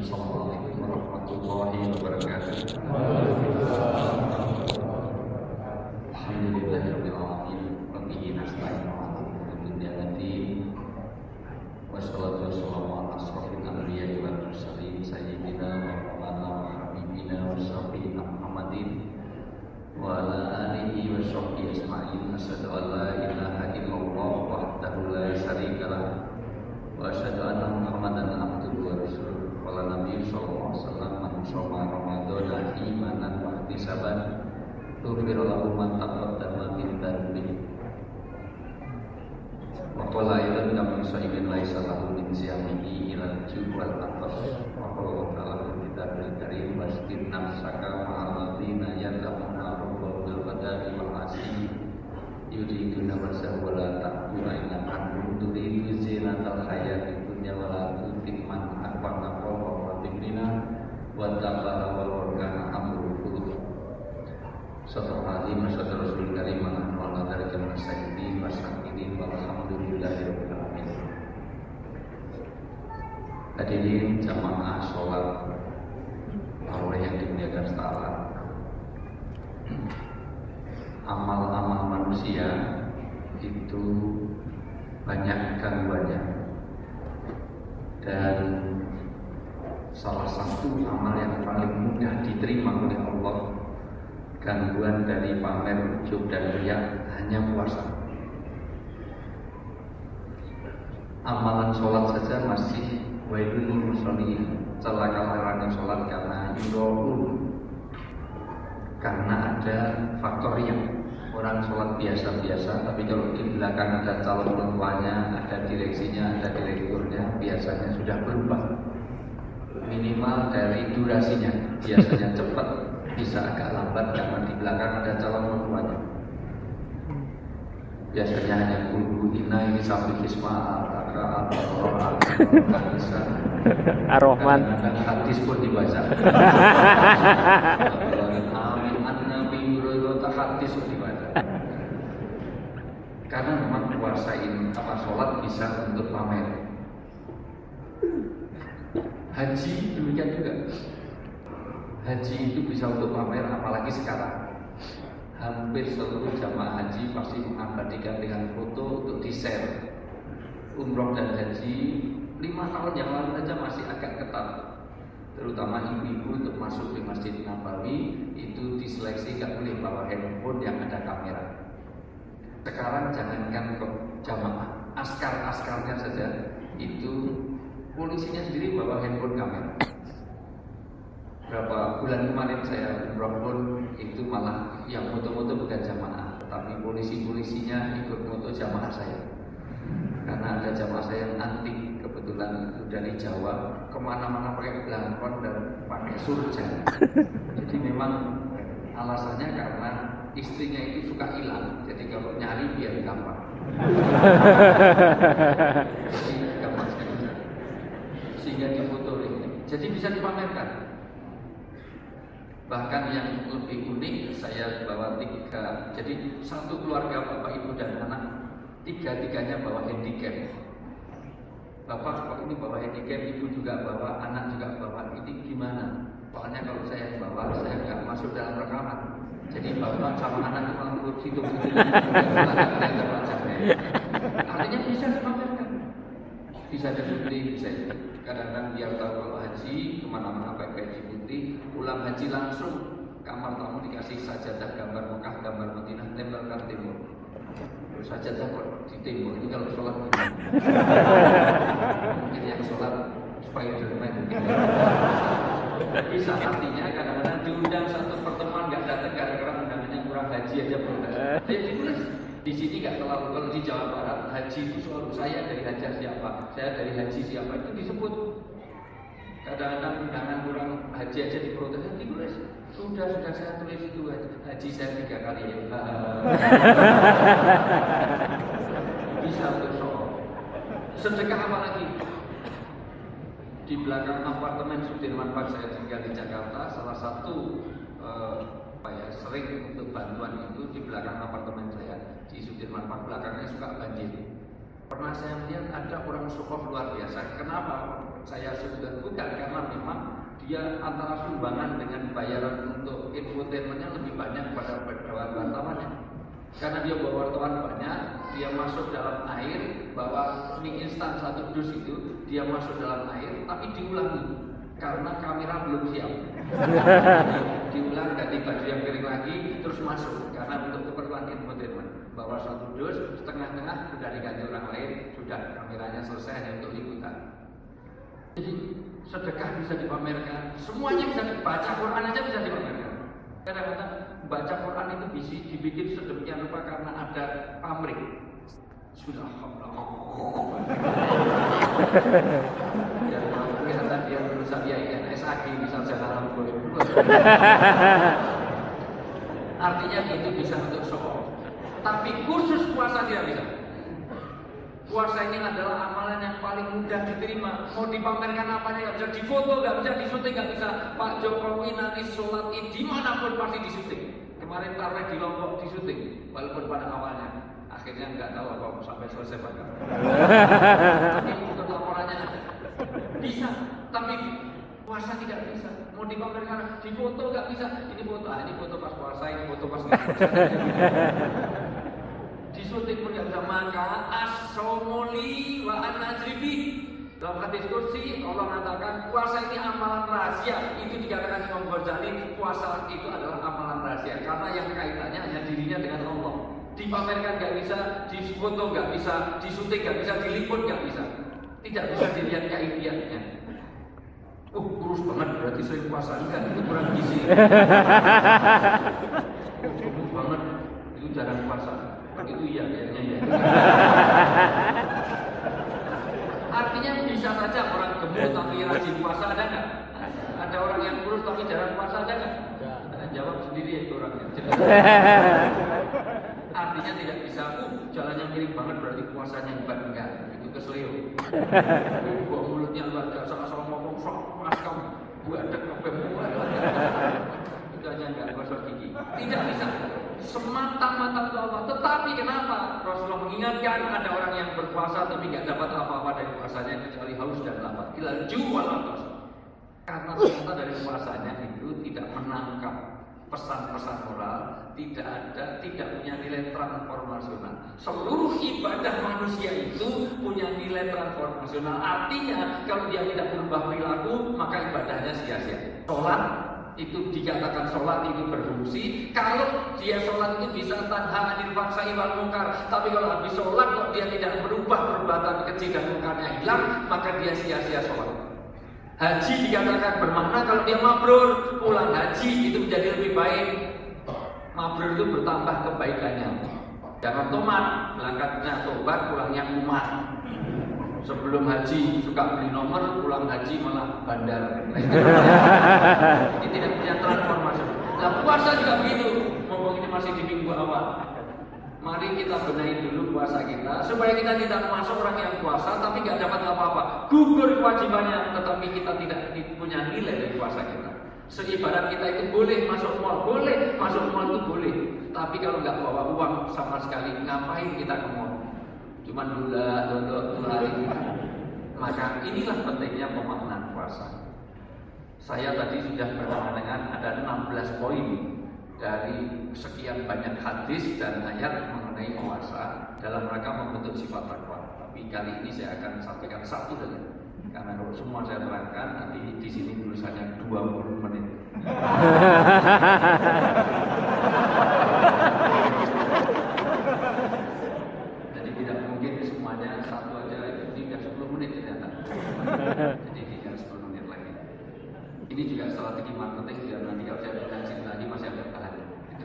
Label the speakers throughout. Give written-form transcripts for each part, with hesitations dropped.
Speaker 1: Assalamualaikum warahmatullahi wabarakatuh. Alhamdulillahirabbil alamin wa bihi nasta'in 'ala umuri din. Wassalatu wassalamu ala asrofil anbiya'i wal mursalin sayyidina wa maulana wa habibina wa syafi'ina Muhammadin wa ala alihi wa sahbihi ajma'in. Asyhadu an la ilaha illallah wahdahu la syarika lah wa asyhadu anna Muhammadan abduhu wa rasuluh. Qala Nabi sallallahu alaihi wasallam man shoma ramadhana imanan wa ihtisaban ghufira lahu ma taqaddama min dhanbihi. Wa qala aidan kama sa'imin laisa lahu min siyamihi ila al-jubal atas wa qala ta'ala fi kitabih karim wastin nafsaka ma'alladzina yad'una rabbal qadari wal asyi yuriduna wajhahu wa la ta'budu innaka turidu zinatal hayatid dunya wa la tuti man akbara wa tikrina wa ta'ala wal wargana amrul qulub. Sallallahu alaihi wasallam Rasul karim wa ala alihi wasallam wasakirin walhamdulillahirabbil alamin. Hadirin jamaah sholat tarawih yang dimuliakan Allah. Amal-amal manusia itu banyak gangguannya, dan salah satu amal yang paling mudah diterima oleh Allah, gangguan dari pamer, ujub dan riya, hanya puasa. Amalan sholat saja masih wailul lil musallin, celaka orang yang sholat karena yura'un, karena ada faktor yang orang sholat biasa-biasa, tapi kalau di belakang ada calon mertuanya, ada direksinya, ada direkturnya, biasanya sudah berubah. Minimal dari durasinya, biasanya cepat, bisa agak lambat karena di belakang ada calon mertuanya. Biasanya hanya kulhu inna ini sambil kisma al-takra al-takra al-takra
Speaker 2: Ar-Rahman.
Speaker 1: kadang-kadang hadis pun dibaca. Amin an-nabi yurayota hadis pun dibaca. Karena memang puasa ini, sholat bisa untuk pamer. Haji demikian juga. Haji itu bisa untuk pamer, apalagi sekarang. Hampir seluruh jamaah haji pasti mengabadikan dengan foto untuk di-share. Umroh dan haji 5 tahun yang lalu saja masih agak ketat, terutama ibu-ibu untuk masuk di Masjid Nabawi itu diseleksi gak boleh bawa handphone yang ada kamera. Sekarang jangankan ke jamaah, askar-askarnya saja itu polisinya sendiri bawa handphone kamera. Berapa bulan kemarin saya umroh pun itu malah yang foto-foto bukan jamaah, tapi polisi-polisinya ikut foto jamaah saya. Karena ada jamaah saya yang antik, kebetulan itu dari Jawa, kemana-mana pakai belangkon dan pakai surjan. Jadi memang alasannya karena istrinya itu suka hilang, jadi kalau nyari biar gampang. Jadi gampang sekali, sehingga difoto ini. Jadi bisa dipamerkan. Bahkan yang lebih unik, saya bawa 3, jadi satu keluarga bapak ibu dan anak, 3-tiganya bawa handicap. Bapak kok ini bawa handicap, ibu juga bawa, anak juga bawa, ini gimana? Soalnya kalau saya bawa, saya nggak masuk dalam rekaman. Jadi bapak sama anak itu malah situ artinya bisa dipamerkan, bisa dibukti, bisa. Kadang-kadang biar tahu kalau haji kemana-mana pakai baju putih, pulang haji langsung kamar tamu dikasih sajadah gambar Mekah, gambar Madinah, tempelkan timur. Sajadah kok di timur ini kalau sholat mungkin yang sholat Spiderman. Bisa artinya kadang-kadang diundang satu pertemuan nggak datang gara-gara undangannya kurang haji aja protes. Dia ditulis di sini nggak terlalu, kalau di Jawa Barat haji itu selalu saya dari haji siapa, saya dari haji siapa itu disebut. Kadang-kadang undangan kurang haji aja diprotes, ditulis. Sudah saya tulis itu haji saya 3 kali ya. Bisa untuk sholat. Sedekah apa lagi? Di belakang apartemen Sudirman Park, saya tinggal di Jakarta, salah satu sering untuk bantuan itu di belakang apartemen saya di Sudirman Park, belakangnya suka banjir. Pernah saya lihat ada orang sukor luar biasa. Kenapa? saya sebutkan bukan, karena memang dia antara sumbangan dengan bayaran untuk infotainmentnya lebih banyak pada wartawannya. Karena dia bawa wartawan banyak, dia masuk dalam air, bawa mie instan 1 dus itu, dia masuk dalam air, tapi diulangi karena kamera belum siap. Diulang, ganti baju yang kering lagi, terus masuk karena untuk keperluan infotainment. Bawa 1 dus, setengah-tengah sudah diganti orang lain, sudah kameranya selesai hanya untuk liputan. Jadi sedekah bisa dipamerkan, semuanya bisa dibaca, Quran aja bisa dipamerkan. Kadang-kadang baca Quran itu bisa dibikin sedemikian rupa karena ada pamrih. Sudah ya, kelihatan dia lulusan IAIN SAG misal jalan artinya itu bisa untuk show. Tapi khusus puasa tidak bisa. Puasa ini adalah amalan yang paling mudah diterima. Mau dipamerkan apanya nggak bisa, difoto nggak bisa, disuting nggak bisa. Pak Jokowi nanti sholat id dimanapun pasti disuting. Kemarin tarawih di Lombok disuting, walaupun pada awalnya akhirnya nggak tahu apa sampai selesai Pak. Tapi untuk laporannya ada. Bisa, tapi puasa tidak bisa. Mau dipamerkan, difoto nggak bisa. Ini foto pas puasa, ini foto pas nggak puasa. Disuting pun nggak bisa. Maka as-saumuli wa an-najribi. Dalam hadis kursi Allah mengatakan puasa ini amalan rahasia. Itu dikatakan Imam Ghazali, puasa itu adalah amalan rahasia karena yang kaitannya hanya dirinya dengan Allah. Dipamerkan nggak bisa, difoto nggak bisa, disuting nggak bisa, diliput nggak bisa. Tidak bisa dilihat kaifiatnya. Kurus banget berarti sering puasa, kan itu kurang gizi. Kurus banget itu jarang puasa. Itu iya kayaknya ya. Artinya bisa saja orang gemuk tapi rajin puasa, ada nggak? Ada orang yang kurus tapi jarang puasa, ada nggak? Jawab sendiri itu orangnya. Artinya tidak bisa. Jalannya miring banget berarti puasanya hebat, enggak? Itu keselio. Kok mulutnya luar biasa asal ngomong sok pas kamu. Gua ada kebemuan. Itu aja enggak gosok gigi. Tidak bisa. Semata-mata untuk Allah. Tetapi kenapa Rasulullah mengingatkan ada orang yang berpuasa tapi nggak dapat apa-apa dari puasanya kecuali haus dan lapar. Ilal juwal atas. Karena ternyata dari puasanya itu tidak menangkap pesan-pesan moral, tidak punya nilai transformasional. Seluruh ibadah manusia itu punya nilai transformasional. Artinya kalau dia tidak berubah perilaku maka ibadahnya sia-sia. Sholat itu dikatakan sholat itu berfungsi kalau dia sholat itu bisa tanha anil fahsya'i wal munkar. Tapi kalau habis sholat kok dia tidak berubah perbuatan keji dan munkarnya hilang, maka dia sia-sia sholat. Haji dikatakan bermakna kalau dia mabrur, pulang haji itu menjadi lebih baik. Mabrur itu bertambah kebaikannya. Jangan tomat, berangkatnya tobat, pulangnya umat. Sebelum haji suka beli nomor, pulang haji malah bandar. Ini tidak punya transformasi. Nah puasa juga begitu. Ngomong ini masih di minggu awal. Mari kita benahi dulu puasa kita supaya kita tidak masuk orang yang puasa tapi nggak dapat apa-apa. Gugur kewajibannya, tetapi kita tidak punya nilai dari puasa kita. Seibarat kita itu boleh masuk mall, itu boleh. Tapi kalau nggak bawa uang sama sekali, ngapain kita ke mall? Cuman dodok 2 hari. Maka inilah pentingnya pemaknaan puasa. Saya tadi sudah berdengar ada 16 poin dari sekian banyak hadis dan ayat mengenai puasa dalam rangka membentuk sifat takwa. Tapi kali ini saya akan sampaikan satu saja. Karena kalau semua saya terangkan nanti di sini tulisannya 20 menit. Jadi tidak mungkin semuanya satu aja itu tidak 10 menit ternyata. Jadi tidak 10 menit lagi. Ini juga strategi marketing biar nanti kalau saya berjanji tadi masih ada tahan.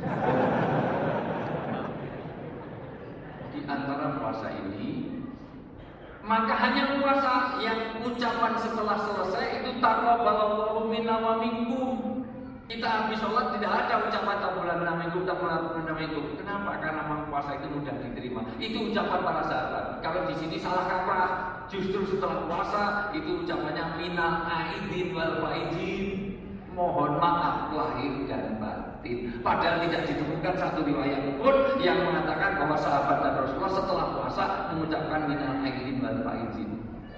Speaker 1: Di antara puasa ini, maka hanya puasa yang ucapan setelah selesai itu taqabbalallahu minna wa minkum. Kita habis sholat tidak ada ucapan taqabbalallahu minkum, taqabbalallahu minkum. Kenapa? Karena memang puasa itu mudah diterima. Itu ucapan para sahabat. Kalau di sini salah kaprah, justru setelah puasa itu ucapannya minal aidin wal faizin. Mohon maaf lahir dan batin. Padahal tidak ditemukan satu riwayat pun yang mengatakan bahwa sahabat dan Rasulullah setelah puasa mengucapkan minal aidin wal faizin.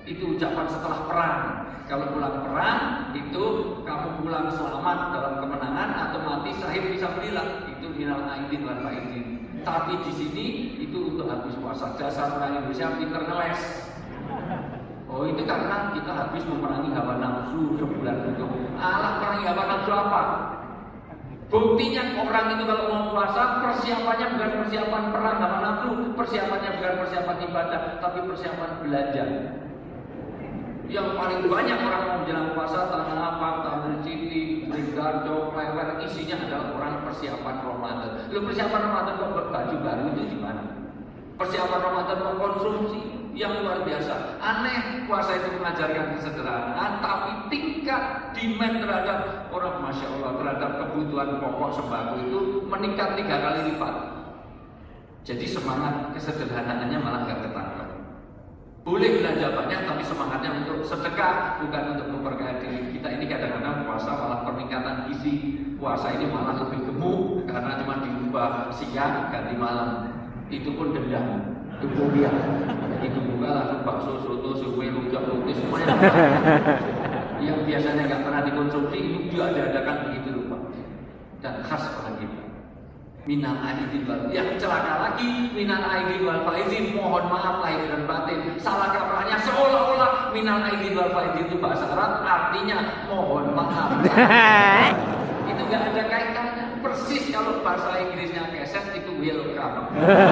Speaker 1: Itu ucapan setelah perang. Kalau pulang perang itu kamu pulang selamat dalam kemenangan atau mati syahid fisabilillah. Itu minal aidin wal faizin. Tapi di sini itu untuk habis puasa. Dasar orang Indonesia pinter ngeles. Oh itu karena kita habis memerangi hawa nafsu sebulan itu. Alah, perangi hawa nafsu apa? Buktinya orang itu kalau mau puasa persiapannya bukan persiapan perang hawa nafsu, persiapannya bukan persiapan ibadah, tapi persiapan belanja. Yang paling banyak orang mau menjelang puasa Tanah Abang, Tamrin City, Bringgardo, Klewer, isinya adalah orang persiapan Ramadan. Lu persiapan Ramadan kok berbaju baru itu gimana? Persiapan Ramadan mengkonsumsi yang luar biasa. Aneh, puasa itu mengajarkan kesederhanaan, tapi tingkat demand terhadap orang, Masya Allah, terhadap kebutuhan pokok sembako itu meningkat 3 kali lipat. Jadi semangat kesederhanaannya malah gak ketangkep. Boleh belanja banyak, tapi semangatnya untuk sedekah, bukan untuk memperkaya diri. Kita ini kadang-kadang puasa malah peningkatan gizi. Puasa ini malah lebih gemuk karena cuma diubah siang ganti malam. Itu pun dendam. Kemudian itu buka langsung bakso, soto, suwe, rujak, roti semuanya. Yang biasanya nggak pernah dikonsumsi itu juga diadakan begitu lupa. Dan khas pada kita. Minal aidin wal, yang celaka lagi minal aidin wal faizin, mohon maaf lahir dan batin. Salah kaprahnya seolah-olah minal aidin wal faizin itu bahasa Arab artinya mohon maaf. Itu nggak ada kaitannya. Persis kalau bahasa Inggrisnya keset itu welcome.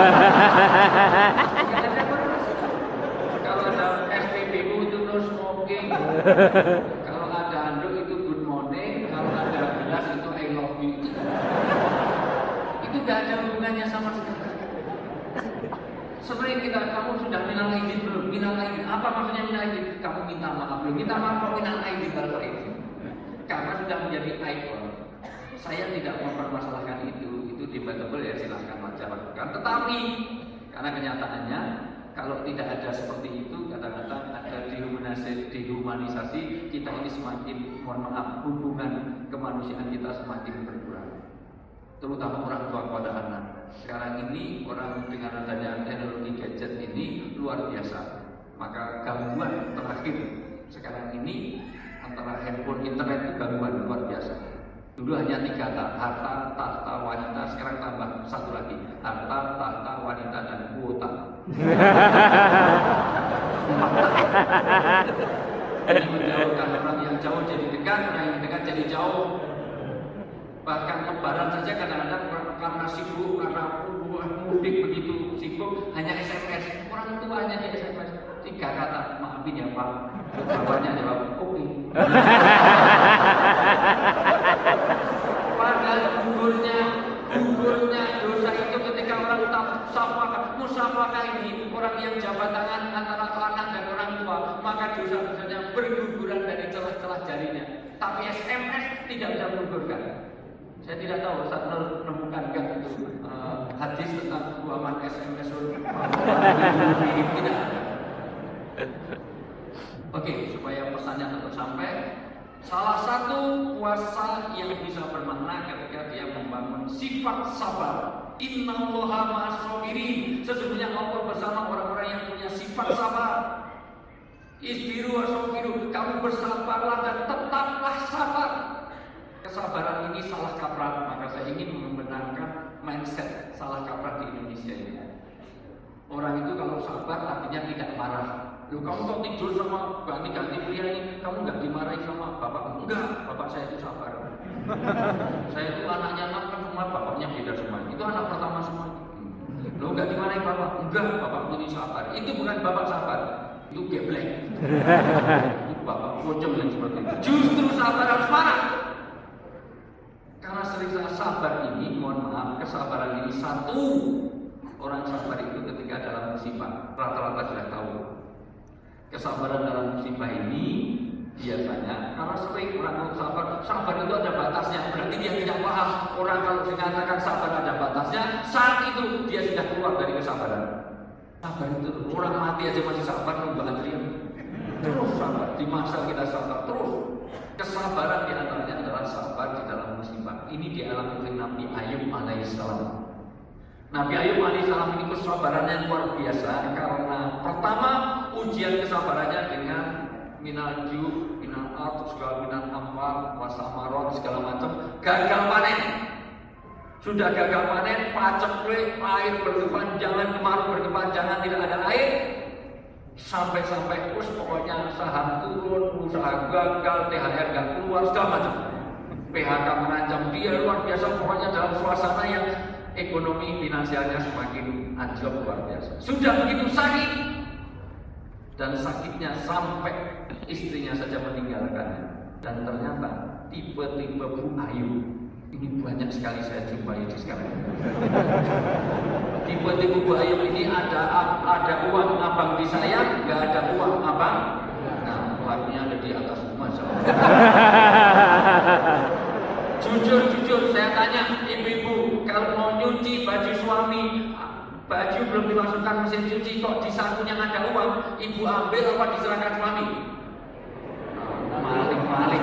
Speaker 1: Kalau ada SPBU itu no smoking. Kalau ada anduk itu good morning. Kalau ada gelas itu I love you. Itu gak ada hubungannya sama sekali. Sebenarnya kita, kamu sudah minal aidin belum? Minal aidin, apa maksudnya minal aidin? Kamu minta maaf belum? Minta maaf kok minal aidin kalau itu? Karena sudah menjadi icon. Saya tidak mempermasalahkan itu debatable ya, silahkan aja lakukan. Tetapi karena kenyataannya kalau tidak ada seperti itu, kadang-kadang ada dehumanisasi, kita ini semakin, mohon maaf, hubungan kemanusiaan kita semakin berkurang. Terutama orang tua kepada anak. Sekarang ini orang dengan adanya teknologi gadget ini luar biasa. Maka gangguan terakhir sekarang ini antara handphone, internet itu gangguan luar biasa. Dulu hanya 3 kata, harta, tahta, wanita. Sekarang tambah 1 lagi, harta, tahta, wanita, dan kuota. Ini menjauhkan orang yang jauh jadi dekat, orang yang dekat jadi jauh. Bahkan lebaran saja kadang-kadang karena sibuk, karena mudik begitu sibuk, hanya SMS. Orang tua hanya di SMS 3 kata, maafin ya Pak. Bapaknya jawab, oke. Padahal gugurnya dosa itu ketika orang musafakah ini, orang yang jabat tangan antara anak dan orang tua, maka dosa-dosanya berguguran dari celah-celah jarinya. Tapi SMS tidak bisa menggugurkan. Saya tidak tahu saat menemukan itu hadis tentang buaman SMS tidak. Oke, supaya pesannya tetap sampai. Salah satu puasa yang bisa bermakna ketika dia membangun sifat sabar. Innallaha ma'as-sabirin. Sesungguhnya Allah bersama orang-orang yang punya sifat sabar. Isbiru wasabiru. Kamu bersabarlah dan tetaplah sabar. Kesabaran ini salah kaprah, maka saya ingin membenarkan mindset salah kaprah di Indonesia ini. Orang itu kalau sabar artinya tidak marah. Loh, kamu kok tidur sama ganti-ganti pria ini, kamu nggak dimarahi sama bapak? Enggak, bapak saya itu sabar. Saya itu anaknya 6 kan semua, bapaknya beda semua. Itu anak pertama semua. Loh, nggak dimarahi bapak? Enggak, bapak ini sabar. Itu bukan bapak sabar, itu geblek. Itu bapak pocong yang seperti itu. Justru sabar harus marah. Karena sering sabar ini, mohon maaf, kesabaran ini satu. Orang sabar itu ketika dalam musibah, rata-rata sudah tahu. Kesabaran dalam musibah ini biasanya karena sering orang sabar itu ada batasnya. Berarti dia tidak paham. Orang kalau dikatakan sabar ada batasnya, saat itu dia sudah keluar dari kesabaran. Sabar itu orang mati aja masih sabar, nunggu antrian. Terus sabar, di masa kita sabar terus. Kesabaran diantaranya adalah sabar di dalam musibah. Ini dialami oleh Nabi Ayub alaihissalam. Nabi Ayub alaihissalam ini kesabarannya luar biasa karena pertama ujian kesabarannya dengan minal ju, minal ard, segala minal ampar, wasamarot, segala macam. Gagal panen. Sudah gagal panen, paceklik, air berkepanjangan, kemarau berkepanjangan, tidak ada air. Sampai-sampai pokoknya saham turun, usaha gagal, THR gak keluar, segala macam. PHK mengancam dia, luar biasa. Pokoknya dalam suasana yang ekonomi finansialnya semakin anjlok luar biasa. Sudah begitu sakit, dan sakitnya sampai istrinya saja meninggalkannya. Dan ternyata tipe-tipe Bu Ayu ini banyak sekali saya jumpai di sekarang. Tipe-tipe Bu Ayu ini ada uang abang di saya, nggak ada uang abang. Nah, lagunya ada di atas rumah. Jujur saya tanya ibu-ibu, kalau mau nyuci baju suami, baju belum dimasukkan mesin cuci kok di sakunya ada uang, ibu ambil apa diserahkan suami? Maling.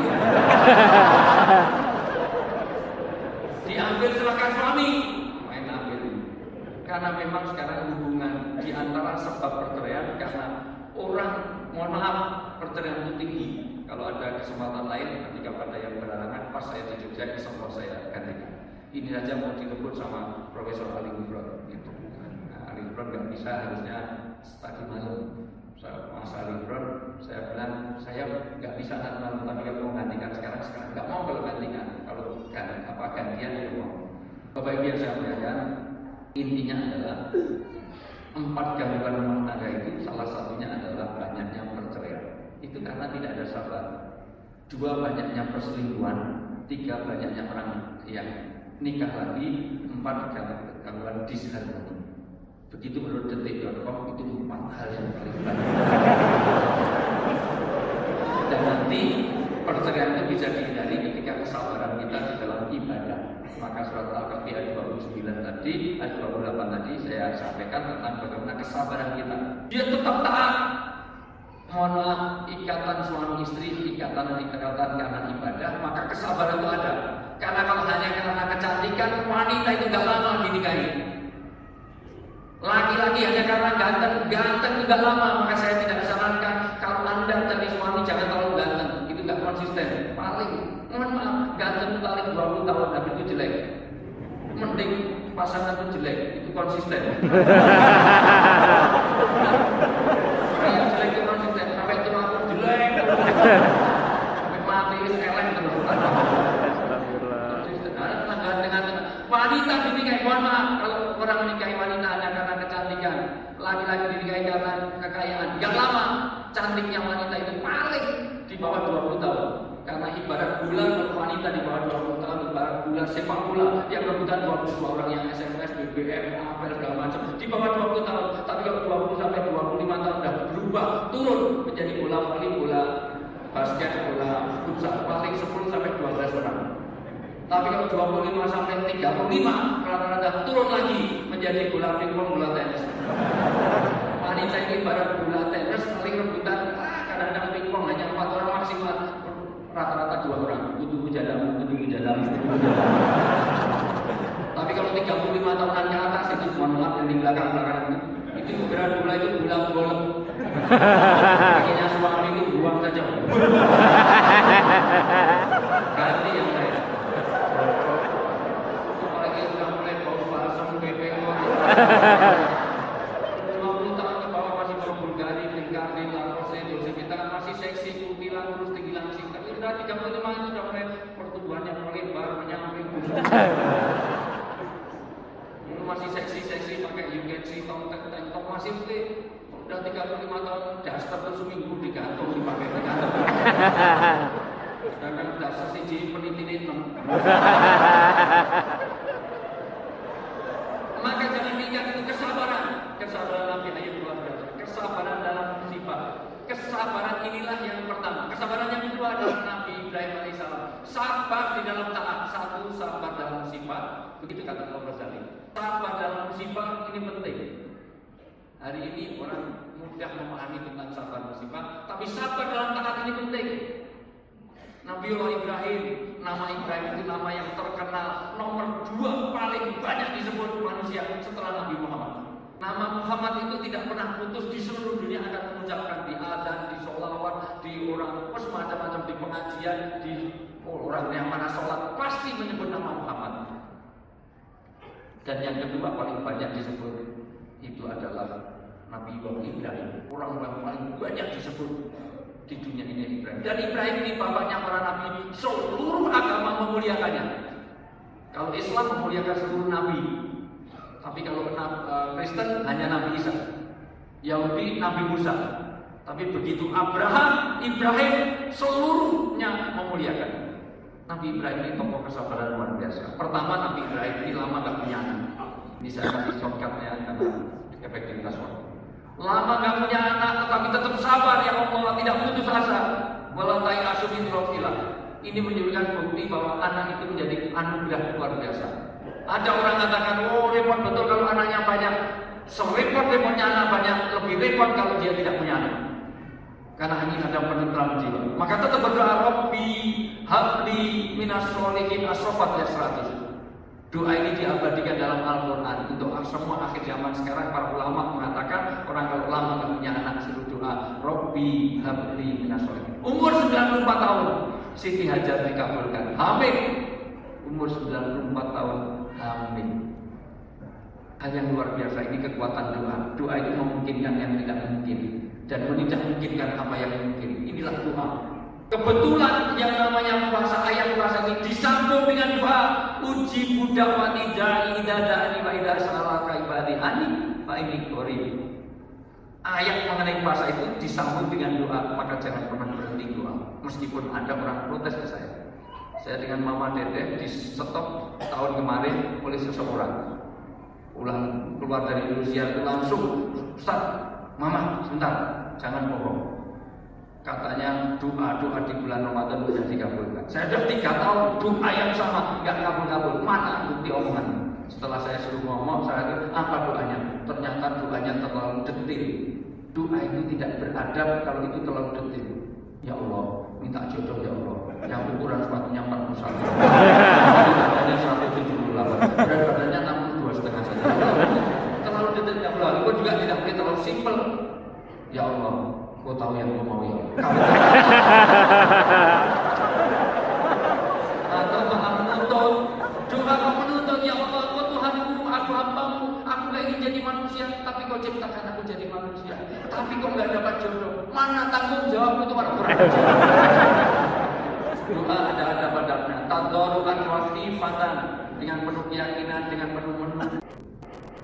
Speaker 1: Diambil serahkan suami, main ambil. Karena memang sekarang hubungan di antara sebab perceraian karena orang, mohon maaf, perceraian itu tinggi. Kalau ada kesempatan lain, ketika pada yang berhalangan, pas saya di Jogja, insya saya gantikan. Ini saja mau direbut sama Profesor Ali Gufron. Gitu. Nah, Ali Gufron nggak bisa, harusnya tadi malam. Mas Ali Gufron, saya bilang saya nggak bisa nanti malam, tapi kalau mau gantikan sekarang nggak mau kalau gantikan. Kalau gantian ya mau. Bapak Ibu yang saya muliakan, intinya adalah 4 gangguan rumah tangga itu salah satunya adalah banyaknya perceraian. Itu karena tidak ada sabar. 2 banyaknya perselingkuhan, 3 banyaknya orang yang nikah lagi, 4 gangguan disharmoni. Begitu menurut detik.com itu 4 hal yang paling banyak. Dan nanti perceraian itu bisa dihindari ketika kesabaran kita di dalam ibadah. Maka surat Al-Kahfi ayat 29 tadi, ayat 28 tadi saya sampaikan tentang bagaimana kesabaran kita. Dia tetap taat. Mohon maaf, ikatan suami istri, ikatan karena ibadah, maka kesabaran itu ada. Karena kalau hanya karena kecantikan, wanita itu gak lama dinikahi. Laki-laki hanya karena ganteng itu gak lama. Maka saya tidak sarankan kalau Anda cari suami jangan terlalu ganteng, itu gak konsisten. Paling, mohon maaf, ganteng itu paling 20 tahun tapi itu jelek. Mending pasangan itu jelek, itu konsisten. Yang jelek itu konsisten, sampai itu aku jelek, sampai mati eleng terus. Wanita dinikahi, mohon maaf, kalau orang menikahi wanita hanya karena kecantikan, laki-laki dinikahi karena kekayaan, gak lama cantiknya wanita itu paling di bawah 20 tahun. Karena ibarat gula, wanita di bawah 20 tahun ibarat gula sepak bola yang rebutan 22 orang yang SMS, BBM, apel segala macam di bawah 20 tahun. Tapi kalau 20 sampai 25 tahun sudah berubah, turun menjadi bola voli, bola basket, bola futsal, paling 10 sampai 12 orang. Tapi kalau 25 sampai 35 rata-rata turun lagi menjadi bola pingpong, bola tenis. Wanita ini ibarat bola tenis, paling rebutan kadang-kadang pingpong hanya 4 orang maksimal, rata-rata 2 orang. Kudu jadamu. Tapi kalau 35 tahunan ke atas itu mohon maaf yang di belakang itu berat bola itu bola golf. Kakinya suami itu buang saja. Ganti yang saya. Apalagi sudah mulai bau balsam BPO. 20 tahun ke bawah masih bau Bulgari, Lingkari, Lacoste, Dolce Gabbana masih seksi, kutilan, terus tinggi langsing. Tapi sudah 35 itu sudah mulai pertumbuhannya melebar, menyamping. Dulu masih seksi pakai UKC, tank top masih oke. Udah 35 tahun, daster terus seminggu digantung dipakai digantung. Sedangkan daster siji penitinin. Maka jangan ingat itu kesabaran Nabi Ayub luar biasa. Kesabaran dalam musibah. Kesabaran inilah yang pertama. Kesabaran yang kedua adalah Nabi Ibrahim alaihissalam. Sabar di dalam taat. 1, sabar dalam musibah. Begitu kata Allah Ghazali. Sabar dalam musibah ini penting. Hari ini orang mudah memahami tentang sabar musibah, tapi sabar dalam taat ini penting. Nabiullah Ibrahim, nama Ibrahim itu nama yang terkenal nomor 2 paling banyak disebut manusia setelah Nabi Muhammad. Nama Muhammad itu tidak pernah putus, di seluruh dunia akan mengucapkan, di adzan, di sholawat, di orang macam-macam, di pengajian, di orang yang mana sholat pasti menyebut nama Muhammad. Dan yang kedua paling banyak disebut itu adalah Nabi Ibrahim. Orang yang paling banyak disebut di dunia ini Ibrahim. Dan Ibrahim ini bapaknya para nabi. Seluruh agama memuliakannya. Kalau Islam memuliakan seluruh nabi. Tapi kalau Kristen hanya Nabi Isa. Yahudi Nabi Musa. Tapi begitu Ibrahim seluruhnya memuliakan. Nabi Ibrahim ini tokoh kesabaran luar biasa. Pertama, Nabi Ibrahim ini lama gak punya anak. Ini saya kasih shortcutnya karena efektivitas waktu. Lama gak punya anak, tetapi tetap sabar ya Allah, tidak putus asa. Walatai asumin rofilah. Ini menunjukkan bukti bahwa anak itu menjadi anugerah luar biasa. Ada orang katakan, oh repot betul kalau anaknya banyak. Serepot-repotnya anak banyak, lebih repot kalau dia tidak punya anak. Karena ini ada penentram jiwa. Maka tetap berdoa, Rabbi habli minas sholihin as-sofat ya 100. Doa ini diabadikan dalam Al-Quran. Untuk semua akhir zaman sekarang para ulama mengatakan orang kalau lama tidak punya anak suruh doa Rabbi habli minas sholihin. Umur 94 tahun Siti Hajar dikabulkan. Hamil. Umur 94 tahun hamil. Hal yang luar biasa, ini kekuatan doa. Doa itu memungkinkan yang tidak mungkin dan tidak mungkinkan apa yang mungkin. Inilah doa. Kebetulan yang namanya puasa, ayat puasa ini disambung dengan doa. Uji budak wati da'i idada'ani wa idha salaka ibadi ani wa ini qarib. Ayat mengenai puasa itu disambung dengan doa. Maka jangan pernah berhenti doa. Meskipun ada orang protes ke saya. Saya dengan Mama Dede di stop tahun kemarin oleh seseorang. Pulang keluar dari Rusia itu langsung, Ustaz, Mama, sebentar, jangan bohong. Katanya doa-doa di bulan Ramadan sudah dikabulkan. Saya sudah 3 tahun doa yang sama nggak kabul-kabul. Mana bukti omongan? Setelah saya suruh ngomong, saya kata, apa doanya? Ternyata doanya terlalu detil. Doa itu tidak beradab kalau itu terlalu detil. Ya Allah, minta jodoh ya Allah. Yang ukuran sepatunya 41, badannya 178, berat badannya 62,5 saja. Terlalu detil ya Allah. Kau juga tidak boleh terlalu simpel. Ya Allah, kau tahu yang kau mau ya. Atau maha menuntut. Doa kau menuntut ya Allah, kau Tuhanku, aku hambamu, aku gak ingin jadi manusia, tapi kau ciptakan aku jadi manusia. Tapi kau gak dapat jodoh. Mana tanggung jawab itu orang-orang. Doa ada adabnya. Tadorrukan wa khifatan, dengan penuh keyakinan, dengan penuh